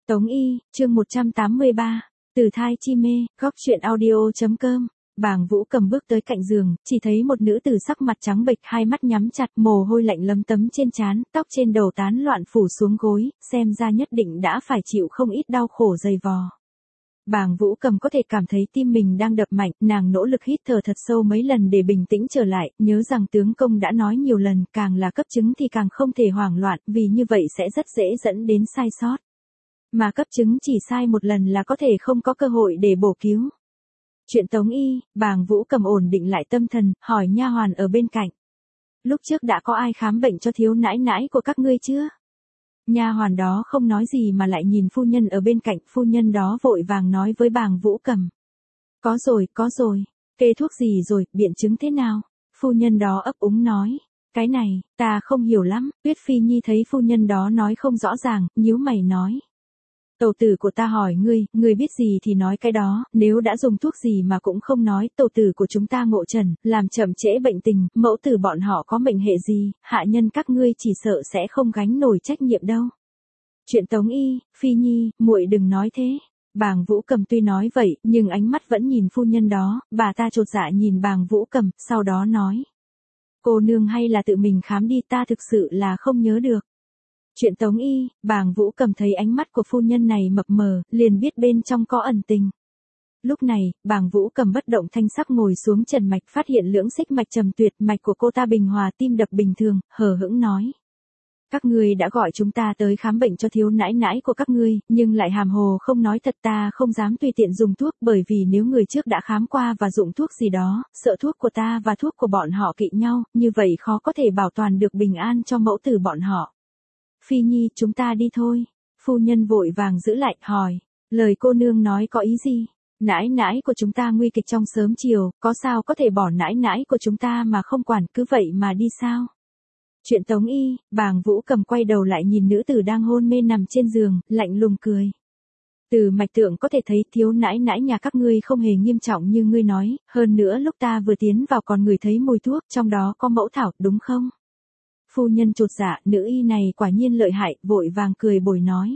Tống Y, chương 183, Từ thai chi mê, góc truyện audio.com. Bàng Vũ Cầm bước tới cạnh giường, chỉ thấy một nữ tử sắc mặt trắng bệch, hai mắt nhắm chặt, mồ hôi lạnh lấm tấm trên trán, tóc trên đầu tán loạn phủ xuống gối, xem ra nhất định đã phải chịu không ít đau khổ dày vò. Bàng Vũ Cầm có thể cảm thấy tim mình đang đập mạnh, nàng nỗ lực hít thở thật sâu mấy lần để bình tĩnh trở lại, nhớ rằng tướng công đã nói nhiều lần, càng là cấp chứng thì càng không thể hoảng loạn, vì như vậy sẽ rất dễ dẫn đến sai sót. Mà cấp chứng chỉ sai một lần là có thể không có cơ hội để bổ cứu. Chuyện Tống Y, Bàng Vũ Cầm ổn định lại tâm thần, hỏi nha hoàn ở bên cạnh. Lúc trước đã có ai khám bệnh cho thiếu nãi nãi của các ngươi chưa? Nha hoàn đó không nói gì mà lại nhìn phu nhân ở bên cạnh, phu nhân đó vội vàng nói với Bàng Vũ Cầm. Có rồi, kê thuốc gì rồi, biện chứng thế nào? Phu nhân đó ấp úng nói. Cái này, ta không hiểu lắm. Tuyết Phi Nhi thấy phu nhân đó nói không rõ ràng, nhíu mày nói. Tẩu tử của ta hỏi ngươi biết gì thì nói cái đó, nếu đã dùng thuốc gì mà cũng không nói, tẩu tử của chúng ta ngộ trần, làm chậm trễ bệnh tình, mẫu tử bọn họ có mệnh hệ gì, hạ nhân các ngươi chỉ sợ sẽ không gánh nổi trách nhiệm đâu. Chuyện Tống Y, Phi Nhi, muội đừng nói thế. Bàng Vũ Cầm tuy nói vậy, nhưng ánh mắt vẫn nhìn phu nhân đó, bà ta chột dạ nhìn Bàng Vũ Cầm, sau đó nói. Cô nương hay là tự mình khám đi, ta thực sự là không nhớ được. Chuyện Tống Y, Bàng Vũ Cầm thấy ánh mắt của phu nhân này mập mờ, liền biết bên trong có ẩn tình. Lúc này, Bàng Vũ Cầm bất động thanh sắc ngồi xuống trần mạch, phát hiện lưỡng xích mạch trầm tuyệt, mạch của cô ta bình hòa, tim đập bình thường, hờ hững nói. Các ngươi đã gọi chúng ta tới khám bệnh cho thiếu nãi nãi của các ngươi, nhưng lại hàm hồ không nói thật, ta không dám tùy tiện dùng thuốc, bởi vì nếu người trước đã khám qua và dụng thuốc gì đó, sợ thuốc của ta và thuốc của bọn họ kỵ nhau, như vậy khó có thể bảo toàn được bình an cho mẫu tử bọn họ. Phi Nhi, chúng ta đi thôi. Phu nhân vội vàng giữ lại, hỏi. Lời cô nương nói có ý gì? Nãi nãi của chúng ta nguy kịch trong sớm chiều, có sao có thể bỏ nãi nãi của chúng ta mà không quản, cứ vậy mà đi sao? Chuyện Tống Y, Bàng Vũ Cầm quay đầu lại nhìn nữ tử đang hôn mê nằm trên giường, lạnh lùng cười. Từ mạch tượng có thể thấy thiếu nãi nãi nhà các ngươi không hề nghiêm trọng như ngươi nói, hơn nữa lúc ta vừa tiến vào còn ngửi thấy mùi thuốc, trong đó có mẫu thảo, đúng không? Phu nhân chột dạ, nữ y này quả nhiên lợi hại, vội vàng cười bồi nói.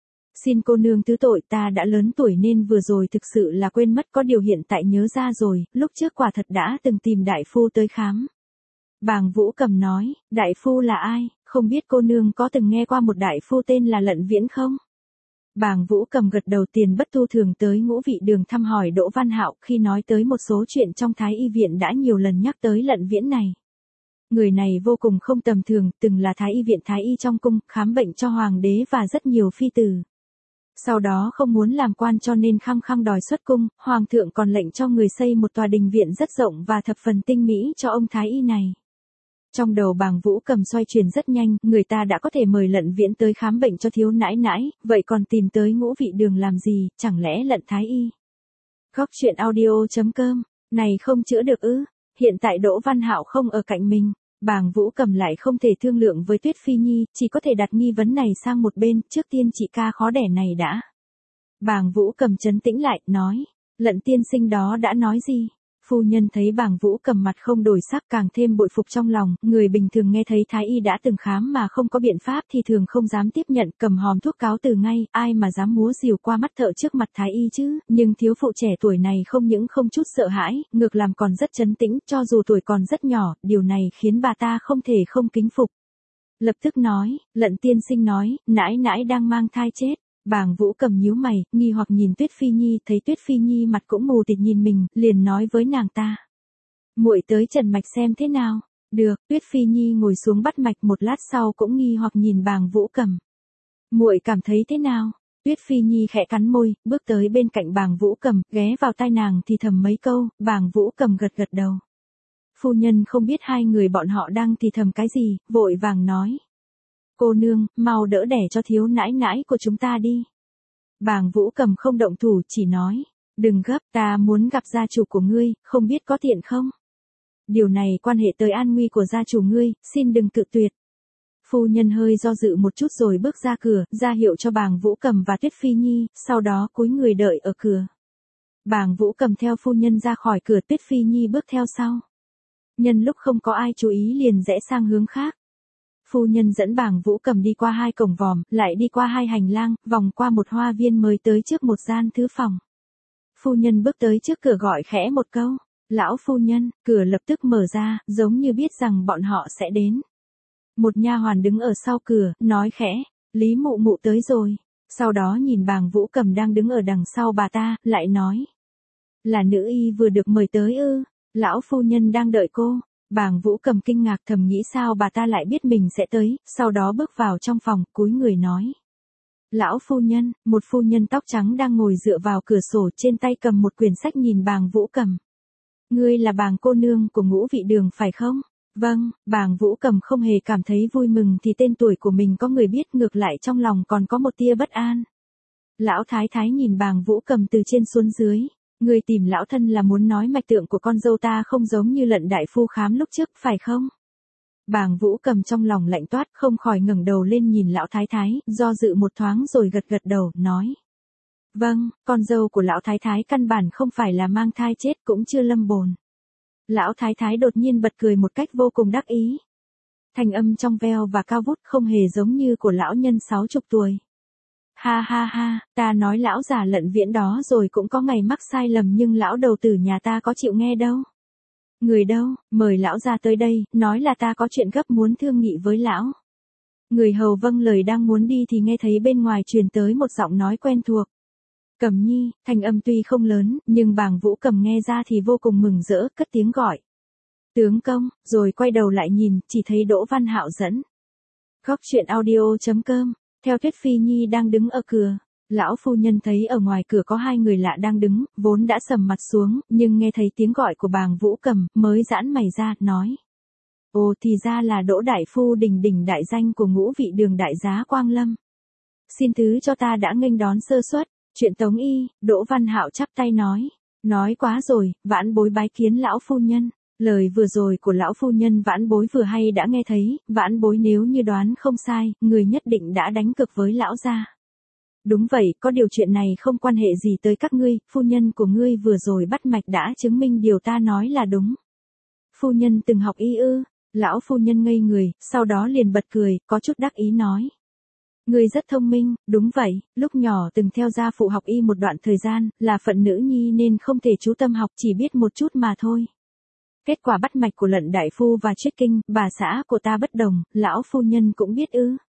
Xin cô nương thứ tội, ta đã lớn tuổi nên vừa rồi thực sự là quên mất, có điều hiện tại nhớ ra rồi, lúc trước quả thật đã từng tìm đại phu tới khám. Bàng Vũ Cầm nói, đại phu là ai, không biết cô nương có từng nghe qua một đại phu tên là Lận Viễn không? Bàng Vũ Cầm gật đầu, tiền bất thu thường tới Ngũ Vị Đường thăm hỏi Đỗ Văn Hạo, khi nói tới một số chuyện trong Thái Y viện đã nhiều lần nhắc tới Lận Viễn này. Người này vô cùng không tầm thường, từng là Thái Y viện Thái Y trong cung, khám bệnh cho hoàng đế và rất nhiều phi tử. Sau đó không muốn làm quan cho nên khăng khăng đòi xuất cung, hoàng thượng còn lệnh cho người xây một tòa đình viện rất rộng và thập phần tinh mỹ cho ông Thái Y này. Trong đầu Bàng Vũ Cầm xoay chuyển rất nhanh, người ta đã có thể mời Lận Viễn tới khám bệnh cho thiếu nãi nãi, vậy còn tìm tới Ngũ Vị Đường làm gì, chẳng lẽ Lận Thái Y? Góc truyện audio.com, này không chữa được ư? Hiện tại Đỗ Văn Hạo không ở cạnh mình, Bàng Vũ Cầm lại không thể thương lượng với Tuyết Phi Nhi, chỉ có thể đặt nghi vấn này sang một bên, trước tiên chị ca khó đẻ này đã. Bàng Vũ Cầm trấn tĩnh lại, nói, Lận tiên sinh đó đã nói gì? Phu nhân thấy Bàng Vũ Cầm mặt không đổi sắc càng thêm bội phục trong lòng, người bình thường nghe thấy Thái Y đã từng khám mà không có biện pháp thì thường không dám tiếp nhận, cầm hòm thuốc cáo từ ngay, ai mà dám múa rìu qua mắt thợ trước mặt Thái Y chứ, nhưng thiếu phụ trẻ tuổi này không những không chút sợ hãi, ngược làm còn rất trấn tĩnh, cho dù tuổi còn rất nhỏ, điều này khiến bà ta không thể không kính phục. Lập tức nói, Lận tiên sinh nói, nãi nãi đang mang thai chết. Bàng Vũ Cầm nhíu mày, nghi hoặc nhìn Tuyết Phi Nhi, thấy Tuyết Phi Nhi mặt cũng mù tịt nhìn mình, liền nói với nàng ta. Muội tới trần mạch xem thế nào? Được, Tuyết Phi Nhi ngồi xuống bắt mạch, một lát sau cũng nghi hoặc nhìn Bàng Vũ Cầm. Muội cảm thấy thế nào? Tuyết Phi Nhi khẽ cắn môi, bước tới bên cạnh Bàng Vũ Cầm, ghé vào tai nàng thì thầm mấy câu, Bàng Vũ Cầm gật gật đầu. Phu nhân không biết hai người bọn họ đang thì thầm cái gì, vội vàng nói. Cô nương, mau đỡ đẻ cho thiếu nãi nãi của chúng ta đi. Bàng Vũ Cầm không động thủ, chỉ nói, đừng gấp, ta muốn gặp gia chủ của ngươi, không biết có tiện không? Điều này quan hệ tới an nguy của gia chủ ngươi, xin đừng cự tuyệt. Phu nhân hơi do dự một chút rồi bước ra cửa, ra hiệu cho Bàng Vũ Cầm và Tuyết Phi Nhi, sau đó cúi người đợi ở cửa. Bàng Vũ Cầm theo phu nhân ra khỏi cửa, Tuyết Phi Nhi bước theo sau. Nhân lúc không có ai chú ý liền rẽ sang hướng khác. Phu nhân dẫn bàng Vũ Cầm đi qua 2 cổng vòm, lại đi qua 2 hành lang, vòng qua một hoa viên mới tới trước một gian thư phòng. Phu nhân bước tới trước cửa gọi khẽ một câu. Lão phu nhân, cửa lập tức mở ra, giống như biết rằng bọn họ sẽ đến. Một nha hoàn đứng ở sau cửa, nói khẽ, Lý mụ mụ tới rồi. Sau đó nhìn bàng Vũ Cầm đang đứng ở đằng sau bà ta, lại nói. Là nữ y vừa được mời tới ư, lão phu nhân đang đợi cô. Bàng Vũ Cầm kinh ngạc thầm nghĩ sao bà ta lại biết mình sẽ tới, sau đó bước vào trong phòng, cúi người nói. Lão phu nhân, một phu nhân tóc trắng đang ngồi dựa vào cửa sổ trên tay cầm một quyển sách nhìn bàng Vũ Cầm. Ngươi là bàng cô nương của Ngũ Vị Đường phải không? Vâng, bàng Vũ Cầm không hề cảm thấy vui mừng thì tên tuổi của mình có người biết, ngược lại trong lòng còn có một tia bất an. Lão thái thái nhìn bàng Vũ Cầm từ trên xuống dưới. Người tìm lão thân là muốn nói mạch tượng của con dâu ta không giống như Lận đại phu khám lúc trước, phải không? Bàng Vũ Cầm trong lòng lạnh toát, không khỏi ngẩng đầu lên nhìn lão thái thái, do dự một thoáng rồi gật gật đầu, nói. Vâng, con dâu của lão thái thái căn bản không phải là mang thai chết cũng chưa lâm bồn. Lão thái thái đột nhiên bật cười một cách vô cùng đắc ý. Thanh âm trong veo và cao vút không hề giống như của lão nhân 60 tuổi. Ha ha ha, ta nói lão già Lận Viễn đó rồi cũng có ngày mắc sai lầm nhưng lão đầu tử nhà ta có chịu nghe đâu. Người đâu, mời lão ra tới đây, nói là ta có chuyện gấp muốn thương nghị với lão. Người hầu vâng lời đang muốn đi thì nghe thấy bên ngoài truyền tới một giọng nói quen thuộc. Cầm nhi, thanh âm tuy không lớn, nhưng bàng Vũ Cầm nghe ra thì vô cùng mừng rỡ, cất tiếng gọi. Tướng công, rồi quay đầu lại nhìn, chỉ thấy Đỗ Văn Hạo dẫn. Góc truyện audio.com, theo Tuyết Phi Nhi đang đứng ở cửa. Lão phu nhân thấy ở ngoài cửa có 2 người lạ đang đứng, vốn đã sầm mặt xuống, nhưng nghe thấy tiếng gọi của bàng Vũ Cầm, mới giãn mày ra, nói. Ồ thì ra là Đỗ đại phu đình đình đại danh của Ngũ Vị Đường đại giá Quang Lâm. Xin thứ cho ta đã nghênh đón sơ suất. Chuyện Tống y, Đỗ Văn Hạo chắp tay nói. Nói quá rồi, vãn bối bái kiến lão phu nhân. Lời vừa rồi của lão phu nhân vãn bối vừa hay đã nghe thấy, vãn bối nếu như đoán không sai, người nhất định đã đánh cược với lão gia. Đúng vậy, có điều chuyện này không quan hệ gì tới các ngươi, phu nhân của ngươi vừa rồi bắt mạch đã chứng minh điều ta nói là đúng. Phu nhân từng học y ư? Lão phu nhân ngây người, sau đó liền bật cười, có chút đắc ý nói. Ngươi rất thông minh, đúng vậy, lúc nhỏ từng theo gia phụ học y một đoạn thời gian, là phận nữ nhi nên không thể chú tâm học, chỉ biết một chút mà thôi. Kết quả bắt mạch của Lận đại phu và trích kinh, bà xã của ta bất đồng, lão phu nhân cũng biết ư?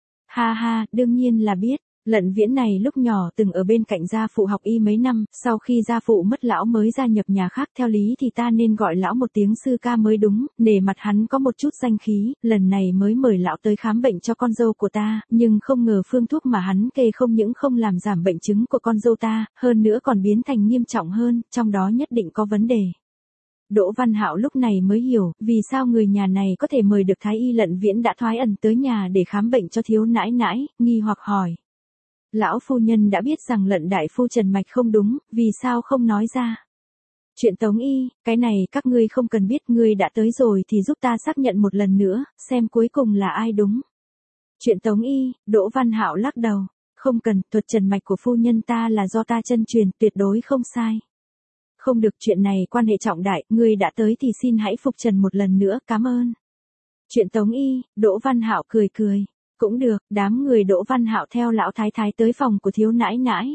Ha ha, đương nhiên là biết. Lận Viễn này lúc nhỏ từng ở bên cạnh gia phụ học y mấy năm, sau khi gia phụ mất lão mới gia nhập nhà khác, theo lý thì ta nên gọi lão một tiếng sư ca mới đúng, nể mặt hắn có một chút danh khí, lần này mới mời lão tới khám bệnh cho con dâu của ta, nhưng không ngờ phương thuốc mà hắn kê không những không làm giảm bệnh chứng của con dâu ta, hơn nữa còn biến thành nghiêm trọng hơn, trong đó nhất định có vấn đề. Đỗ Văn Hạo lúc này mới hiểu, vì sao người nhà này có thể mời được thái y Lận Viễn đã thoái ẩn tới nhà để khám bệnh cho thiếu nãi nãi, nghi hoặc hỏi. Lão phu nhân đã biết rằng Lận đại phu trần mạch không đúng, vì sao không nói ra? Chuyện Tống y, cái này các ngươi không cần biết, ngươi đã tới rồi thì giúp ta xác nhận một lần nữa, xem cuối cùng là ai đúng. Chuyện Tống y, Đỗ Văn Hạo lắc đầu, không cần, thuật trần mạch của phu nhân ta là do ta chân truyền, tuyệt đối không sai. Không được, chuyện này quan hệ trọng đại, ngươi đã tới thì xin hãy phục trần một lần nữa, cảm ơn. Chuyện Tống y, Đỗ Văn Hạo cười cười. Cũng được, đám người Đỗ Văn Hạo theo lão thái thái tới phòng của thiếu nãi nãi.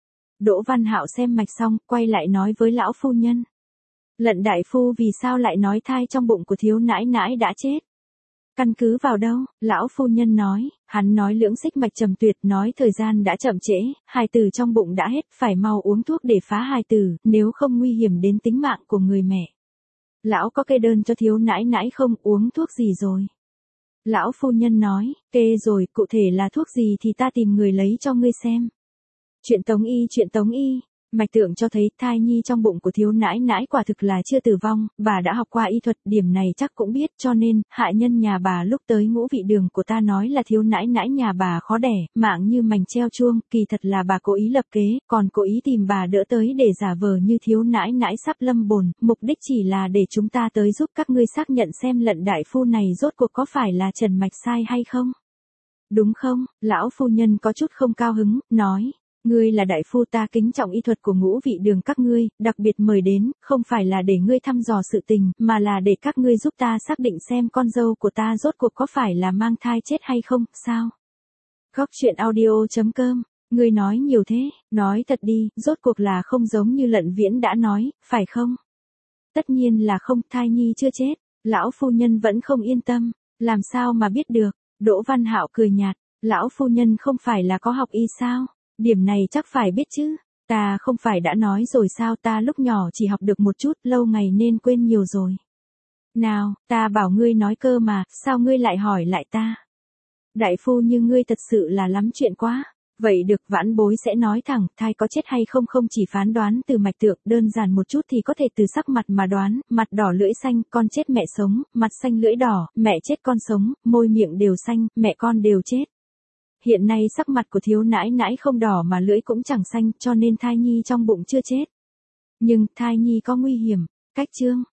Đỗ Văn Hạo xem mạch xong, quay lại nói với lão phu nhân. Lận đại phu vì sao lại nói thai trong bụng của thiếu nãi nãi đã chết? Căn cứ vào đâu? Lão phu nhân nói, hắn nói lưỡng xích mạch trầm tuyệt, nói thời gian đã chậm trễ, hài tử trong bụng đã hết, phải mau uống thuốc để phá hài tử, nếu không nguy hiểm đến tính mạng của người mẹ. Lão có kê đơn cho thiếu nãi nãi không, uống thuốc gì rồi? Lão phu nhân nói, kê rồi, cụ thể là thuốc gì thì ta tìm người lấy cho ngươi xem. Chuyện Tống y, mạch tượng cho thấy thai nhi trong bụng của thiếu nãi nãi quả thực là chưa tử vong, bà đã học qua y thuật, điểm này chắc cũng biết, cho nên, hạ nhân nhà bà lúc tới Ngũ Vị Đường của ta nói là thiếu nãi nãi nhà bà khó đẻ, mạng như mành treo chuông, kỳ thật là bà cố ý lập kế, còn cố ý tìm bà đỡ tới để giả vờ như thiếu nãi nãi sắp lâm bồn, mục đích chỉ là để chúng ta tới giúp các ngươi xác nhận xem Lận đại phu này rốt cuộc có phải là trần mạch sai hay không. Đúng không? Lão phu nhân có chút không cao hứng, nói. Ngươi là đại phu, ta kính trọng y thuật của ngũ vị đường các ngươi, đặc biệt mời đến, không phải là để ngươi thăm dò sự tình, mà là để các ngươi giúp ta xác định xem con dâu của ta rốt cuộc có phải là mang thai chết hay không, sao? Góc chuyện audio.com. Ngươi nói nhiều thế, nói thật đi, rốt cuộc là không giống như Lận Viễn đã nói, phải không? Tất nhiên là không, thai nhi chưa chết. Lão phu nhân vẫn không yên tâm, làm sao mà biết được? Đỗ Văn Hạo cười nhạt, lão phu nhân không phải là có học y sao? Điểm này chắc phải biết chứ. Ta không phải đã nói rồi sao, ta lúc nhỏ chỉ học được một chút, lâu ngày nên quên nhiều rồi. Nào, ta bảo ngươi nói cơ mà, sao ngươi lại hỏi lại ta? Đại phu như ngươi thật sự là lắm chuyện quá. Vậy được, vãn bối sẽ nói thẳng, thai có chết hay không không chỉ phán đoán từ mạch tượng, đơn giản một chút thì có thể từ sắc mặt mà đoán, mặt đỏ lưỡi xanh, con chết mẹ sống, mặt xanh lưỡi đỏ, mẹ chết con sống, môi miệng đều xanh, mẹ con đều chết. Hiện nay sắc mặt của thiếu nãi nãi không đỏ mà lưỡi cũng chẳng xanh, cho nên thai nhi trong bụng chưa chết. Nhưng thai nhi có nguy hiểm. Cách chương